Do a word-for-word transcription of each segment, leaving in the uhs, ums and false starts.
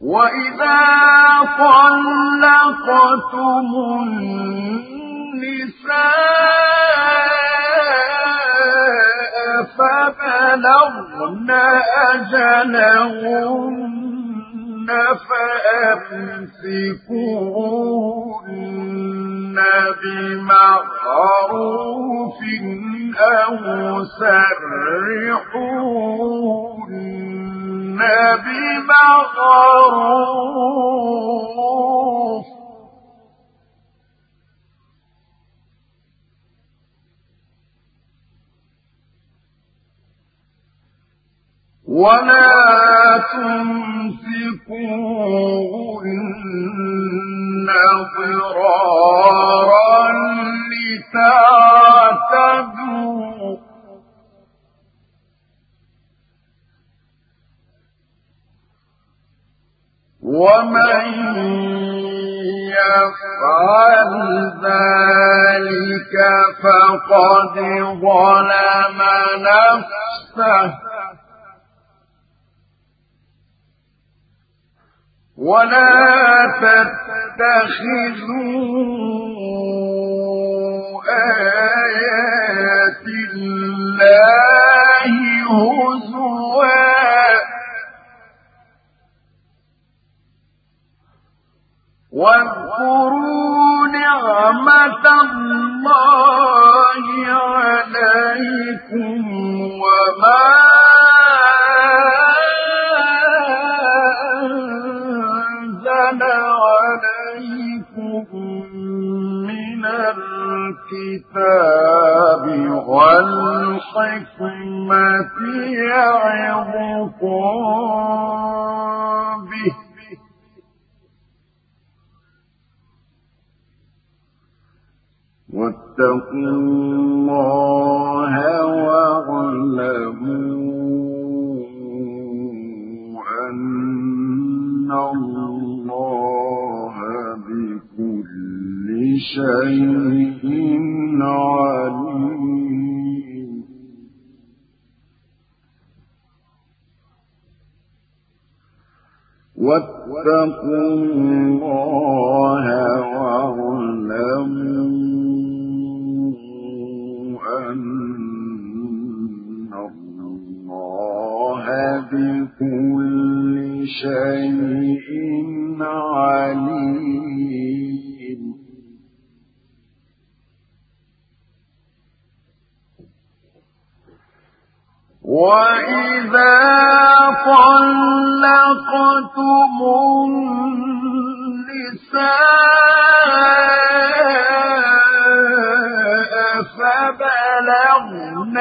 وإذا طلقتم النساء فبلغن أجلهن فأمسكوهن بمعروف أو سرحوهن بمعروف ولا تمسكوهن ضرارا لتعتدوا ومن يفعل ذلك فقد ظلم نفسه ولا تتخذوا آيات الله هزوا واذكروا نعمة الله عليكم وما أنزل عليكم من الكتاب والحكمة يعظكم به واتقوا الله واعلموا أن الله بكل شيء عليم واتقوا الله واعلموا أن الله بكل شيء عليم وإذا طلقتم النساء فبلغن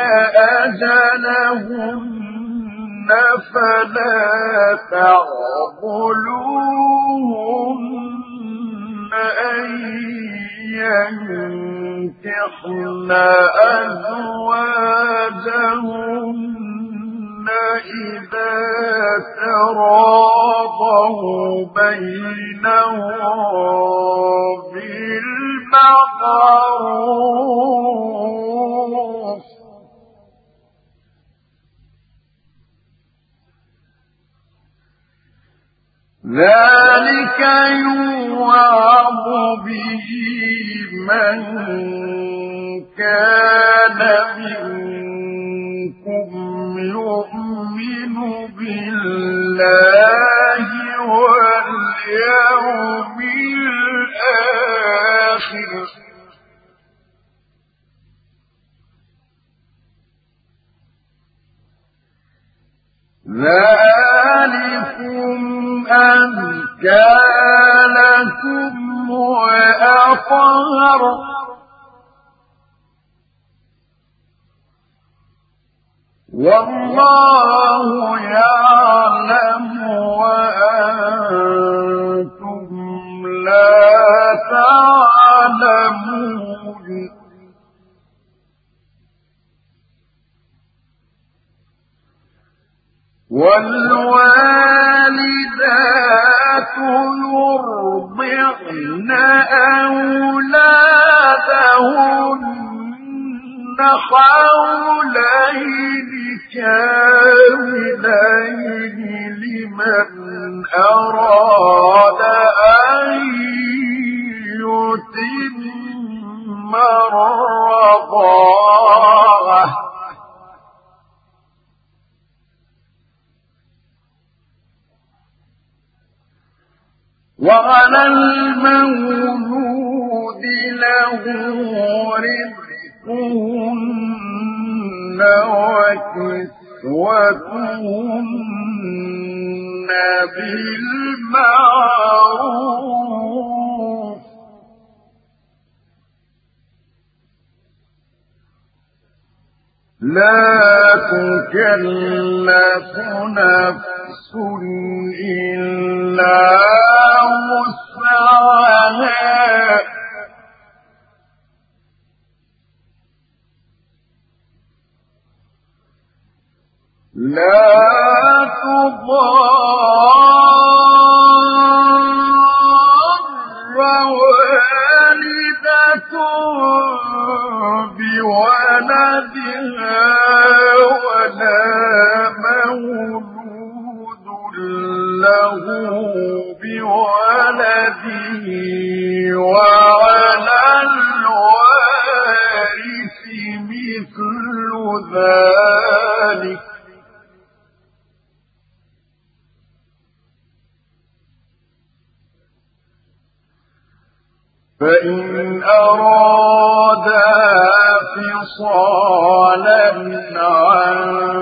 أجلهن فلا تعضلوهن أن ينكحن أزواجهن إذا تراضوا بينهم بالمعروف ذلك يوعظ به من كان منكم يؤمن بالله واليوم الآخر ذلكم أزكى لكم وأطهر والله يعلم وأنتم لا تعلمون والوالدات يرضعن أولادهن حولين كاملين لمن لمن أراد أن يتم الرضاعة وعلى المولود له رزقهن وكسوتهن بالمعروف لا تكلف نفس إلا وسعها لا تضار والدة بولدها ولا مولود له بولده وعلى الوارث مثل ذلك فإن أرادا فصالا عن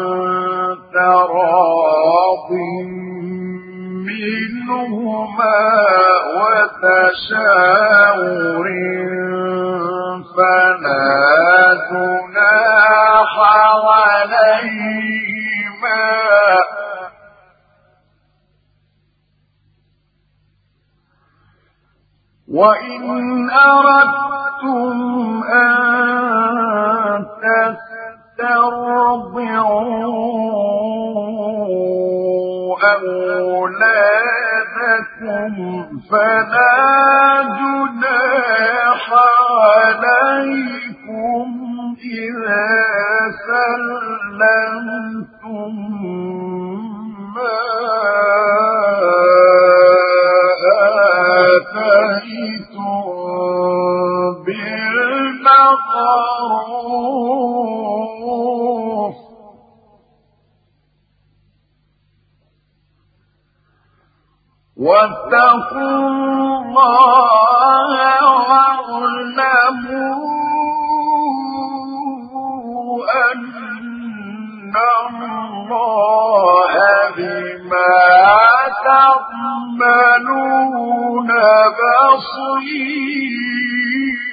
تراض منهما وتشاور فلا جناح عليهما وإن أردتم أن تسترضعوا أولادكم فلا جناح عليكم إذا سلمتم ما آتيتم بالمعروف واتقوا الله واعلموا أن الله بما تعملون بصير